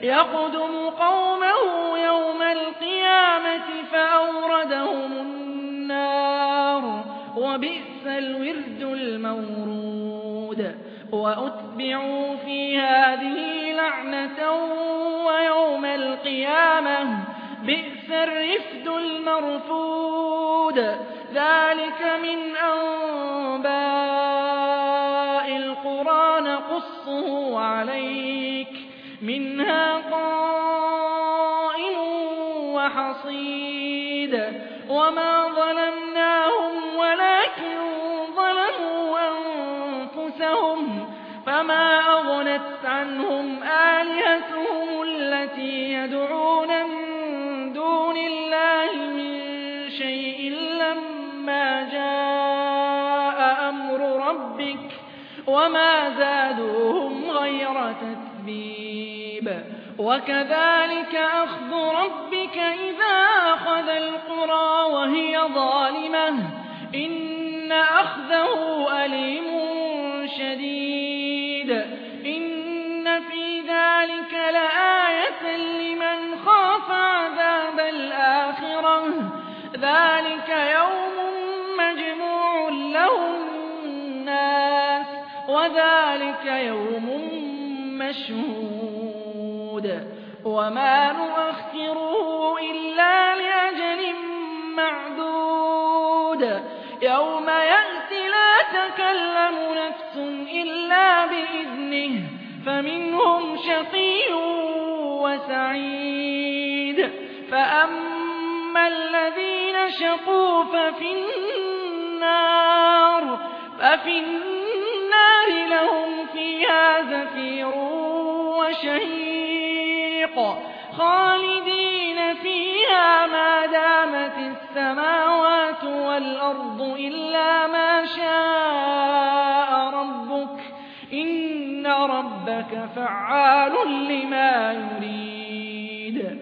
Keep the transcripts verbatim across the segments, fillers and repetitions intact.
يقدم قومه يوم القيامة فأوردهم النار وبئس الورد المورود وأتبعوا في هذه لعنة ويوم القيامة بئس الرفد المرفود ذلك من أنباء القرى نقصه عليك منها قائم وحصيد وما ظلمناهم ولكن ظلموا أنفسهم فما أغنت عنهم آلهتهم التي يدعون من دون الله من شيء لما جاء أمر ربك وما زادوهم غير تتبيب وكذلك أخذ ربك إذا أخذ القرى وهي ظالمة إن أخذه أليم شديد إن في ذلك لآية لمن خاف عذاب الآخرة ذلك يوم مجموع له الناس وذلك يوم مشهود وما نؤخره إلا لأجل معدود يوم يأتي لا تكلم نفس إلا بإذنه فمنهم شقي وسعيد فأما الذين شقوا ففي النار ففي النار لهم فيها زفير وشهيق خالدين فيها ما دامت السماوات والأرض إلا ما شاء ربك إن ربك فعال لما يريد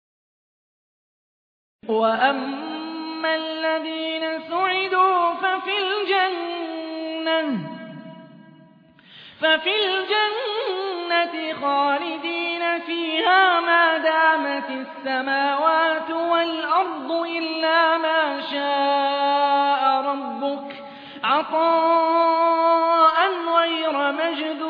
وأما الذين سعدوا ففي الجنة ففي الجنة خالدين فيها ما دامت السماوات والأرض إلا ما شاء ربك عطاء غير مجدود